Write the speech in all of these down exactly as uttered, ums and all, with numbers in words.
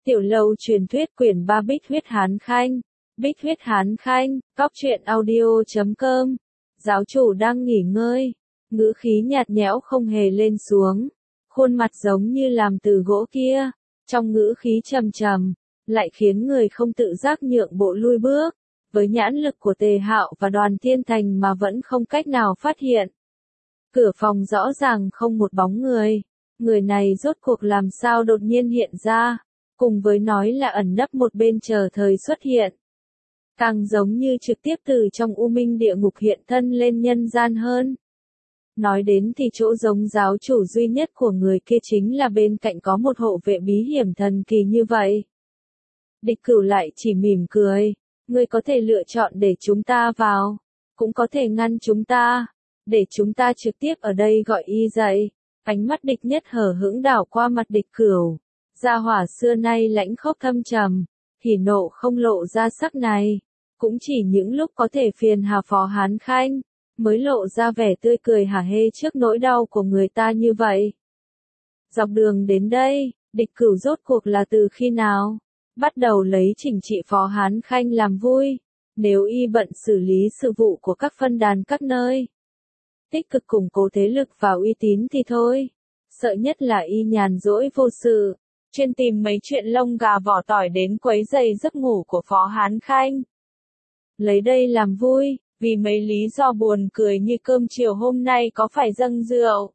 Tiểu lâu truyền thuyết quyển ba Bích huyết Hán Khanh. Bích huyết Hán Khanh, cóc truyện audio chấm com. Giáo chủ đang nghỉ ngơi, ngữ khí nhạt nhẽo không hề lên xuống, khuôn mặt giống như làm từ gỗ kia, trong ngữ khí trầm trầm, lại khiến người không tự giác nhượng bộ lui bước, với nhãn lực của Tề Hạo và Đoàn Thiên Thành mà vẫn không cách nào phát hiện. Cửa phòng rõ ràng không một bóng người, người này rốt cuộc làm sao đột nhiên hiện ra, cùng với nói là ẩn nấp một bên chờ thời xuất hiện. Càng giống như trực tiếp từ trong u minh địa ngục hiện thân lên nhân gian hơn. Nói đến thì chỗ giống giáo chủ duy nhất của người kia chính là bên cạnh có một hộ vệ bí hiểm thần kỳ như vậy. Địch Cửu lại chỉ mỉm cười, ngươi có thể lựa chọn để chúng ta vào, cũng có thể ngăn chúng ta, để chúng ta trực tiếp ở đây gọi y dậy. Ánh mắt Địch Nhất hờ hững đảo qua mặt Địch Cửu, gia hỏa xưa nay lãnh khốc thâm trầm, hỉ nộ không lộ ra sắc này, cũng chỉ những lúc có thể phiền hà Phó Hán Khanh, mới lộ ra vẻ tươi cười hả hê trước nỗi đau của người ta như vậy. Dọc đường đến đây, Địch Cửu rốt cuộc là từ khi nào bắt đầu lấy chỉnh trị Phó Hán Khanh làm vui, nếu y bận xử lý sự vụ của các phân đàn các nơi, tích cực củng cố thế lực và uy tín thì thôi, sợ nhất là y nhàn rỗi vô sự, chuyên tìm mấy chuyện lông gà vỏ tỏi đến quấy rầy giấc ngủ của Phó Hán Khanh. Lấy đây làm vui, vì mấy lý do buồn cười như cơm chiều hôm nay có phải dâng rượu,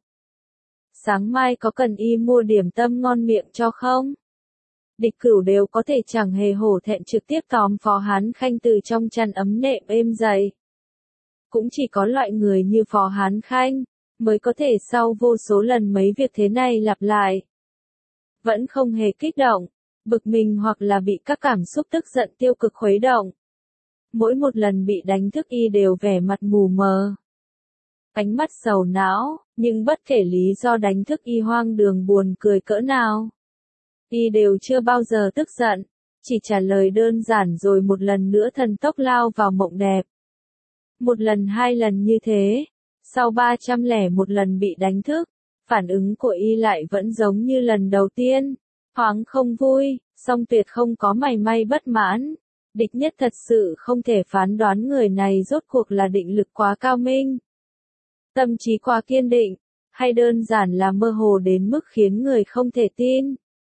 sáng mai có cần y mua điểm tâm ngon miệng cho không? Địch Cửu đều có thể chẳng hề hổ thẹn trực tiếp tóm Phó Hán Khanh từ trong chăn ấm nệm êm dày. Cũng chỉ có loại người như Phó Hán Khanh, mới có thể sau vô số lần mấy việc thế này lặp lại. Vẫn không hề kích động, bực mình hoặc là bị các cảm xúc tức giận tiêu cực khuấy động. Mỗi một lần bị đánh thức y đều vẻ mặt mù mờ, ánh mắt sầu não, nhưng bất kể lý do đánh thức y hoang đường buồn cười cỡ nào, y đều chưa bao giờ tức giận, chỉ trả lời đơn giản rồi một lần nữa thần tốc lao vào mộng đẹp. Một lần hai lần như thế, sau ba trăm lẻ một lần bị đánh thức, phản ứng của y lại vẫn giống như lần đầu tiên, thoáng không vui, song tuyệt không có mảy may bất mãn. Địch Nhất thật sự không thể phán đoán người này rốt cuộc là định lực quá cao minh, tâm trí quá kiên định, hay đơn giản là mơ hồ đến mức khiến người không thể tin.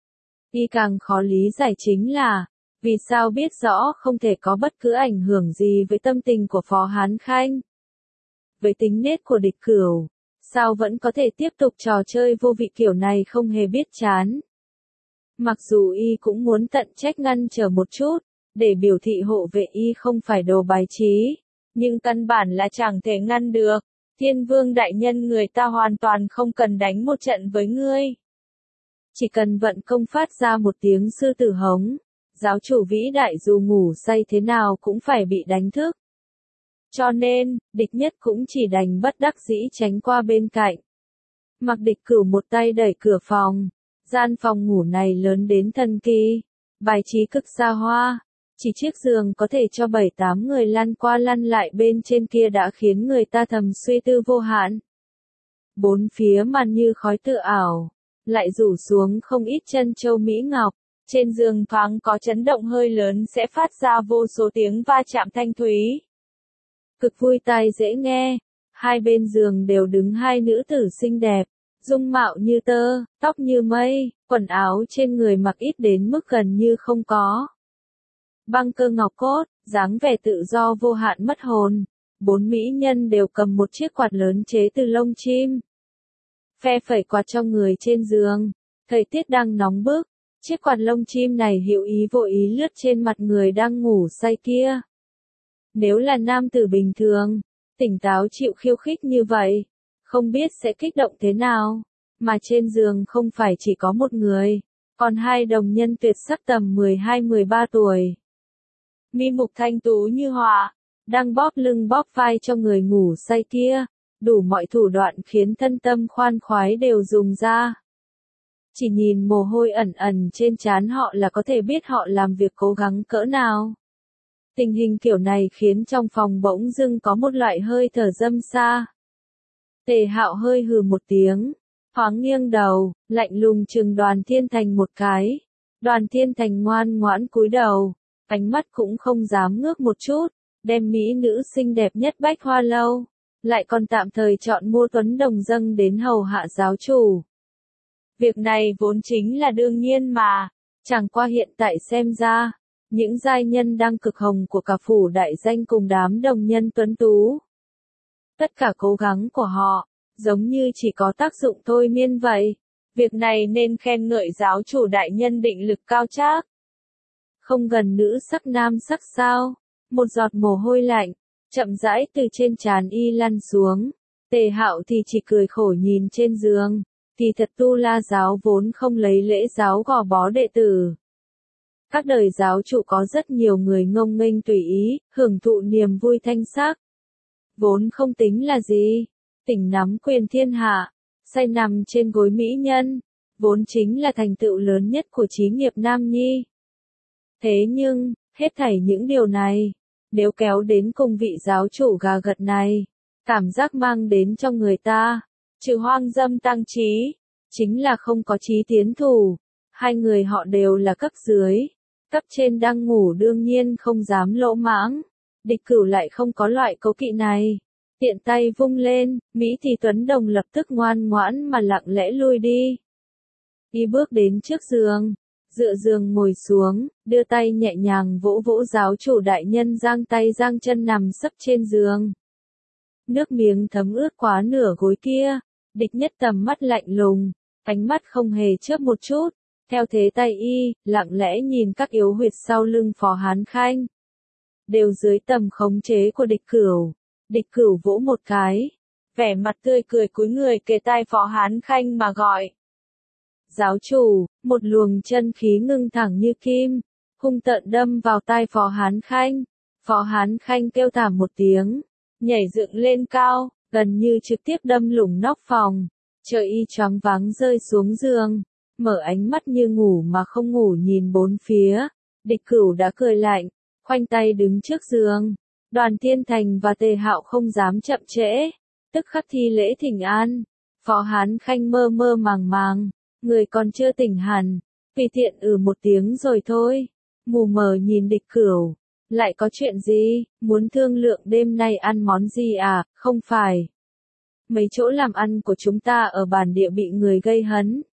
Y càng khó lý giải chính là, vì sao biết rõ không thể có bất cứ ảnh hưởng gì với tâm tình của Phó Hán Khanh. Với tính nết của Địch Cửu, sao vẫn có thể tiếp tục trò chơi vô vị kiểu này không hề biết chán. Mặc dù y cũng muốn tận trách ngăn trở một chút, để biểu thị hộ vệ y không phải đồ bài trí, nhưng căn bản là chẳng thể ngăn được. Thiên Vương đại nhân, người ta hoàn toàn không cần đánh một trận với ngươi. Chỉ cần vận công phát ra một tiếng sư tử hống, giáo chủ vĩ đại dù ngủ say thế nào cũng phải bị đánh thức. Cho nên, Địch Nhất cũng chỉ đành bất đắc dĩ tránh qua bên cạnh. Mặc Địch Cửu một tay đẩy cửa phòng, gian phòng ngủ này lớn đến thần kỳ, bài trí cực xa hoa, chỉ chiếc giường có thể cho bảy tám người lăn qua lăn lại bên trên kia đã khiến người ta thầm suy tư vô hạn. Bốn phía màn như khói tự ảo, lại rủ xuống không ít chân châu mỹ ngọc, trên giường thoáng có chấn động hơi lớn sẽ phát ra vô số tiếng va chạm thanh thúy. Cực vui tai dễ nghe, hai bên giường đều đứng hai nữ tử xinh đẹp, dung mạo như tơ, tóc như mây, quần áo trên người mặc ít đến mức gần như không có. Băng cơ ngọc cốt, dáng vẻ tự do vô hạn mất hồn, bốn mỹ nhân đều cầm một chiếc quạt lớn chế từ lông chim. Phe phẩy quạt trong người trên giường, thời tiết đang nóng bức, chiếc quạt lông chim này hữu ý vô ý lướt trên mặt người đang ngủ say kia. Nếu là nam tử bình thường, tỉnh táo chịu khiêu khích như vậy, không biết sẽ kích động thế nào, mà trên giường không phải chỉ có một người, còn hai đồng nhân tuyệt sắc tầm mười hai mười ba tuổi. Mi mục thanh tú như họa, đang bóp lưng bóp vai cho người ngủ say kia, đủ mọi thủ đoạn khiến thân tâm khoan khoái đều dùng ra. Chỉ nhìn mồ hôi ẩn ẩn trên trán họ là có thể biết họ làm việc cố gắng cỡ nào. Tình hình kiểu này khiến trong phòng bỗng dưng có một loại hơi thở dâm xa. Tề Hạo hơi hừ một tiếng, thoáng nghiêng đầu, lạnh lùng trừng Đoàn Thiên Thành một cái. Đoàn Thiên Thành ngoan ngoãn cúi đầu, ánh mắt cũng không dám ngước một chút, đem mỹ nữ xinh đẹp nhất Bách Hoa Lâu, lại còn tạm thời chọn mua Tuấn Đồng dâng đến hầu hạ giáo chủ. Việc này vốn chính là đương nhiên mà, chẳng qua hiện tại xem ra, những giai nhân đang cực hồng của cả phủ đại danh cùng đám đồng nhân tuấn tú. Tất cả cố gắng của họ, giống như chỉ có tác dụng thôi miên vậy. Việc này nên khen ngợi giáo chủ đại nhân định lực cao trác. Không gần nữ sắc nam sắc sao, một giọt mồ hôi lạnh, chậm rãi từ trên trán y lăn xuống. Tề Hạo thì chỉ cười khổ nhìn trên giường, kỳ thật Tu La giáo vốn không lấy lễ giáo gò bó đệ tử. Các đời giáo chủ có rất nhiều người ngông nghênh tùy ý, hưởng thụ niềm vui thanh sắc. Vốn không tính là gì, tỉnh nắm quyền thiên hạ, say nằm trên gối mỹ nhân, vốn chính là thành tựu lớn nhất của chí nghiệp nam nhi. Thế nhưng, hết thảy những điều này, nếu kéo đến cùng vị giáo chủ gà gật này, cảm giác mang đến cho người ta, trừ hoang dâm tăng trí, chính là không có chí tiến thủ. Hai người họ đều là cấp dưới, cấp trên đang ngủ đương nhiên không dám lỗ mãng, địch cửu lại không có loại cố kỵ này. Tiện tay vung lên, Mỹ thì Tuấn Đồng lập tức ngoan ngoãn mà lặng lẽ lui đi. Đi bước đến trước giường, dựa giường ngồi xuống, đưa tay nhẹ nhàng vỗ vỗ giáo chủ đại nhân giang tay giang chân nằm sấp trên giường. Nước miếng thấm ướt quá nửa gối kia, địch nhất tầm mắt lạnh lùng, ánh mắt không hề chớp một chút, theo thế tay y, lặng lẽ nhìn các yếu huyệt sau lưng Phó Hán Khanh. Đều dưới tầm khống chế của địch cửu. Địch cửu vỗ một cái, vẻ mặt tươi cười cúi người kề tai Phó Hán Khanh mà gọi. Giáo chủ, một luồng chân khí ngưng thẳng như kim, hung tợn đâm vào tai Phó Hán Khanh. Phó Hán Khanh kêu thảm một tiếng, nhảy dựng lên cao, gần như trực tiếp đâm lủng nóc phòng, trời y choáng váng rơi xuống giường, mở ánh mắt như ngủ mà không ngủ nhìn bốn phía. Địch cửu đã cười lạnh, khoanh tay đứng trước giường. Đoàn Thiên Thành và Tề Hạo không dám chậm trễ, tức khắc thi lễ thỉnh an. Phó Hán Khanh mơ mơ màng màng, người còn chưa tỉnh hẳn, tùy tiện ừ một tiếng rồi thôi. Mù mờ nhìn địch cửu, lại có chuyện gì, muốn thương lượng đêm nay ăn món gì à, không phải. Mấy chỗ làm ăn của chúng ta ở bản địa bị người gây hấn.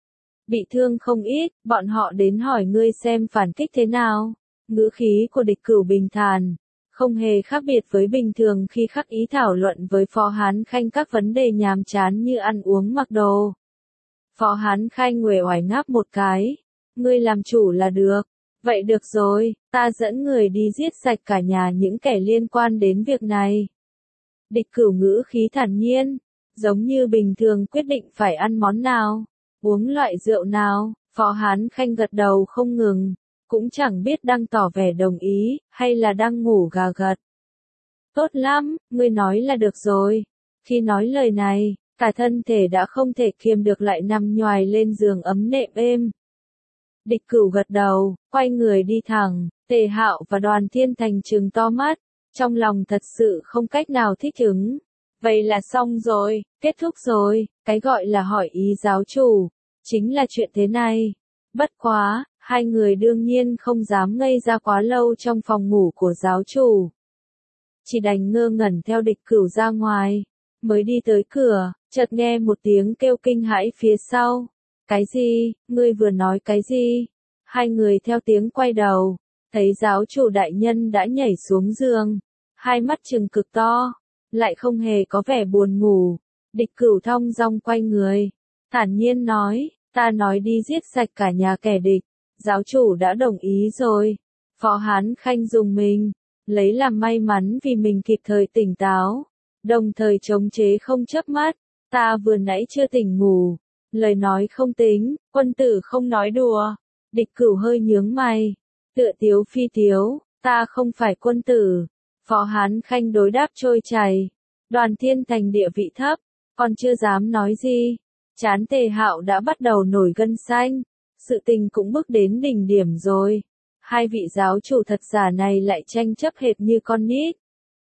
Bị thương không ít, bọn họ đến hỏi ngươi xem phản kích thế nào. Ngữ khí của địch cửu bình thản, không hề khác biệt với bình thường khi khắc ý thảo luận với Phó Hán Khanh các vấn đề nhàm chán như ăn uống mặc đồ. Phó Hán Khanh uể oải ngáp một cái, ngươi làm chủ là được, vậy được rồi, ta dẫn người đi giết sạch cả nhà những kẻ liên quan đến việc này. Địch cửu ngữ khí thản nhiên, giống như bình thường quyết định phải ăn món nào, uống loại rượu nào. Phó Hán Khanh gật đầu không ngừng, cũng chẳng biết đang tỏ vẻ đồng ý, hay là đang ngủ gà gật. Tốt lắm, ngươi nói là được rồi. Khi nói lời này, cả thân thể đã không thể kiềm được lại nằm nhoài lên giường ấm nệm êm. Địch cửu gật đầu, quay người đi thẳng. Tề Hạo và Đoàn Thiên Thành trừng to mắt, trong lòng thật sự không cách nào thích ứng. Vậy là xong rồi, kết thúc rồi, cái gọi là hỏi ý giáo chủ, chính là chuyện thế này. Bất quá, hai người đương nhiên không dám ngây ra quá lâu trong phòng ngủ của giáo chủ. Chỉ đành ngơ ngẩn theo địch cửu ra ngoài, mới đi tới cửa, chợt nghe một tiếng kêu kinh hãi phía sau. Cái gì, ngươi vừa nói cái gì? Hai người theo tiếng quay đầu, thấy giáo chủ đại nhân đã nhảy xuống giường, hai mắt trừng cực to, lại không hề có vẻ buồn ngủ. Địch cửu thong dong quay người, thản nhiên nói, ta nói đi giết sạch cả nhà kẻ địch, giáo chủ đã đồng ý rồi. Phó Hán Khanh dùng mình, lấy làm may mắn vì mình kịp thời tỉnh táo, đồng thời chống chế không chớp mắt, ta vừa nãy chưa tỉnh ngủ, lời nói không tính, quân tử không nói đùa. Địch cửu hơi nhướng mày, tựa tiếu phi tiếu, ta không phải quân tử. Phó Hán Khanh đối đáp trôi chảy, Đoàn Thiên Thành địa vị thấp, còn chưa dám nói gì. Trán Tề Hạo đã bắt đầu nổi gân xanh, sự tình cũng bước đến đỉnh điểm rồi. Hai vị giáo chủ thật giả này lại tranh chấp hệt như con nít.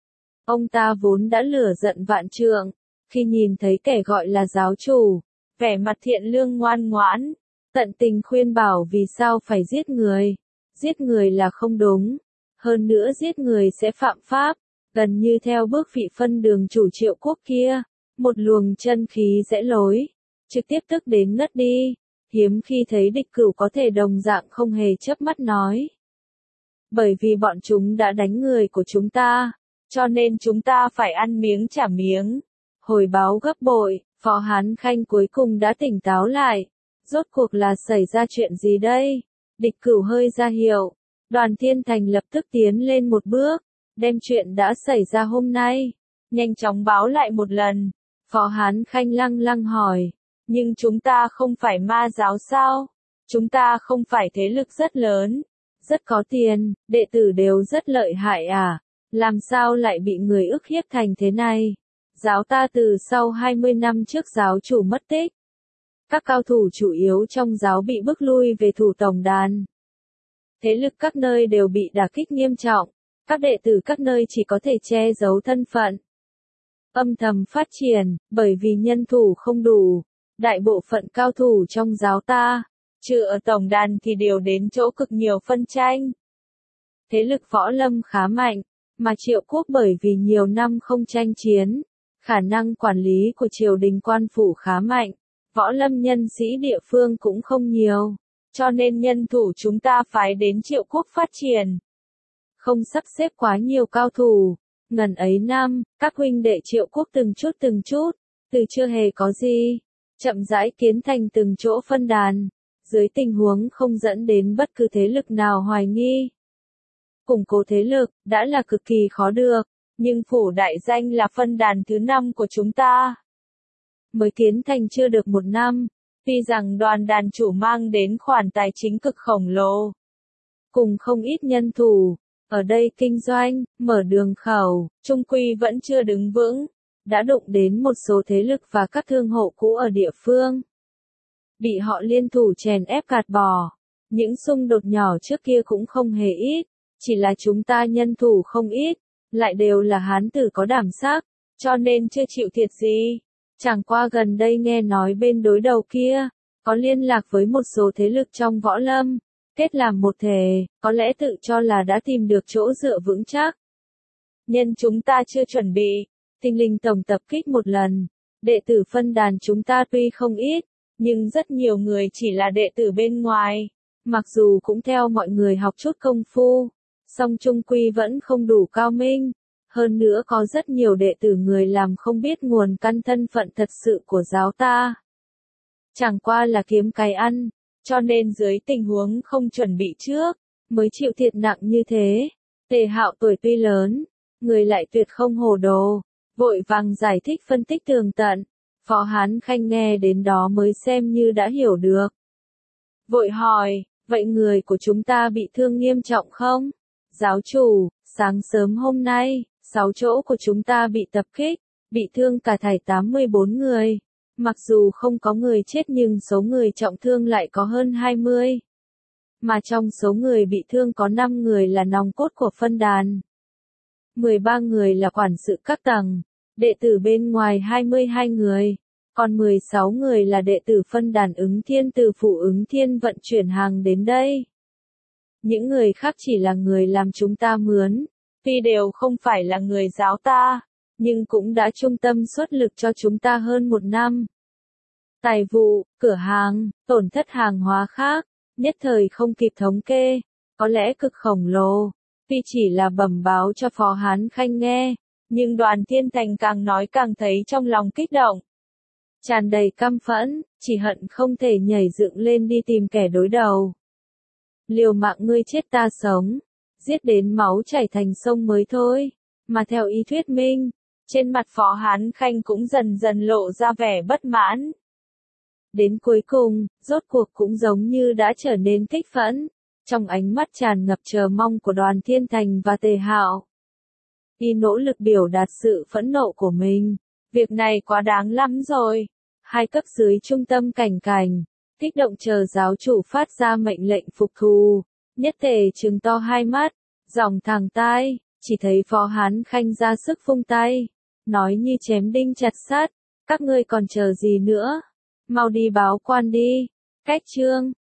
Ông ta vốn đã lửa giận vạn trượng, khi nhìn thấy kẻ gọi là giáo chủ, vẻ mặt thiện lương ngoan ngoãn, tận tình khuyên bảo vì sao phải giết người. Giết người là không đúng. Hơn nữa giết người sẽ phạm pháp, gần như theo bước vị phân đường chủ Triệu Quốc kia. Một luồng chân khí rẽ lối, trực tiếp tức đến ngất đi. Hiếm khi thấy địch cửu có thể đồng dạng không hề chớp mắt nói. Bởi vì bọn chúng đã đánh người của chúng ta, cho nên chúng ta phải ăn miếng trả miếng. Hồi báo gấp bội, Phó Hán Khanh cuối cùng đã tỉnh táo lại. Rốt cuộc là xảy ra chuyện gì đây? Địch cửu hơi ra hiệu. Đoàn Thiên Thành lập tức tiến lên một bước, đem chuyện đã xảy ra hôm nay, nhanh chóng báo lại một lần. Phó Hán Khanh lăng lăng hỏi, nhưng chúng ta không phải ma giáo sao? Chúng ta không phải thế lực rất lớn, rất có tiền, đệ tử đều rất lợi hại à? Làm sao lại bị người ức hiếp thành thế này? Giáo ta từ sau hai mươi năm trước giáo chủ mất tích. Các cao thủ chủ yếu trong giáo bị bức lui về thủ tổng đàn. Thế lực các nơi đều bị đả kích nghiêm trọng, các đệ tử các nơi chỉ có thể che giấu thân phận. Âm thầm phát triển, bởi vì nhân thủ không đủ, đại bộ phận cao thủ trong giáo ta, trừ ở tổng đàn thì đều đến chỗ cực nhiều phân tranh. Thế lực võ lâm khá mạnh, mà Triệu Quốc bởi vì nhiều năm không tranh chiến, khả năng quản lý của triều đình quan phủ khá mạnh, võ lâm nhân sĩ địa phương cũng không nhiều. Cho nên nhân thủ chúng ta phái đến Triệu Quốc phát triển. Không sắp xếp quá nhiều cao thủ. Ngần ấy năm, các huynh đệ Triệu Quốc từng chút từng chút, từ chưa hề có gì, chậm rãi kiến thành từng chỗ phân đàn, dưới tình huống không dẫn đến bất cứ thế lực nào hoài nghi. Củng cố thế lực, đã là cực kỳ khó được, nhưng phủ đại danh là phân đàn thứ năm của chúng ta. Mới kiến thành chưa được một năm. Tuy rằng đoàn đàn chủ mang đến khoản tài chính cực khổng lồ, cùng không ít nhân thủ, ở đây kinh doanh, mở đường khẩu, trung quy vẫn chưa đứng vững, đã đụng đến một số thế lực và các thương hộ cũ ở địa phương. Bị họ liên thủ chèn ép gạt bỏ, những xung đột nhỏ trước kia cũng không hề ít, chỉ là chúng ta nhân thủ không ít, lại đều là hán tử có đảm sắc, cho nên chưa chịu thiệt gì. Chẳng qua gần đây nghe nói bên đối đầu kia, có liên lạc với một số thế lực trong võ lâm, kết làm một thể, có lẽ tự cho là đã tìm được chỗ dựa vững chắc. Nhân chúng ta chưa chuẩn bị, tinh linh tổng tập kích một lần, đệ tử phân đàn chúng ta tuy không ít, nhưng rất nhiều người chỉ là đệ tử bên ngoài, mặc dù cũng theo mọi người học chút công phu, song trung quy vẫn không đủ cao minh. Hơn nữa có rất nhiều đệ tử người làm không biết nguồn căn thân phận thật sự của giáo ta. Chẳng qua là kiếm cái ăn, cho nên dưới tình huống không chuẩn bị trước, mới chịu thiệt nặng như thế. Tề Hạo tuổi tuy lớn, người lại tuyệt không hồ đồ, vội vàng giải thích phân tích tường tận. Phó Hán Khanh nghe đến đó mới xem như đã hiểu được. Vội hỏi, vậy người của chúng ta bị thương nghiêm trọng không? Giáo chủ, sáng sớm hôm nay, sáu chỗ của chúng ta bị tập kích, bị thương cả thảy tám mươi bốn người. Mặc dù không có người chết nhưng số người trọng thương lại có hơn hai mươi. Mà trong số người bị thương có năm người là nòng cốt của phân đàn. mười ba người là quản sự các tầng, đệ tử bên ngoài hai mươi hai người, còn mười sáu người là đệ tử phân đàn Ứng Thiên từ phủ Ứng Thiên vận chuyển hàng đến đây. Những người khác chỉ là người làm chúng ta mướn. Tuy đều không phải là người giáo ta, nhưng cũng đã trung tâm xuất lực cho chúng ta hơn một năm. Tài vụ, cửa hàng, tổn thất hàng hóa khác, nhất thời không kịp thống kê, có lẽ cực khổng lồ. Tuy chỉ là bẩm báo cho Phó Hán Khanh nghe, nhưng Đoàn Thiên Thành càng nói càng thấy trong lòng kích động. Tràn đầy căm phẫn, chỉ hận không thể nhảy dựng lên đi tìm kẻ đối đầu. Liều mạng ngươi chết ta sống. Giết đến máu chảy thành sông mới thôi, mà theo ý thuyết minh, trên mặt Phó Hán Khanh cũng dần dần lộ ra vẻ bất mãn. Đến cuối cùng, rốt cuộc cũng giống như đã trở nên kích phẫn, trong ánh mắt tràn ngập chờ mong của Đoàn Thiên Thành và Tề Hạo. Y nỗ lực biểu đạt sự phẫn nộ của mình, việc này quá đáng lắm rồi. Hai cấp dưới trung tâm cảnh cảnh, kích động chờ giáo chủ phát ra mệnh lệnh phục thù. Nhất Tề trừng to hai mắt, dòng thẳng tai, chỉ thấy Phó Hán Khanh ra sức vung tay, nói như chém đinh chặt sắt, các ngươi còn chờ gì nữa, mau đi báo quan đi, Cách chương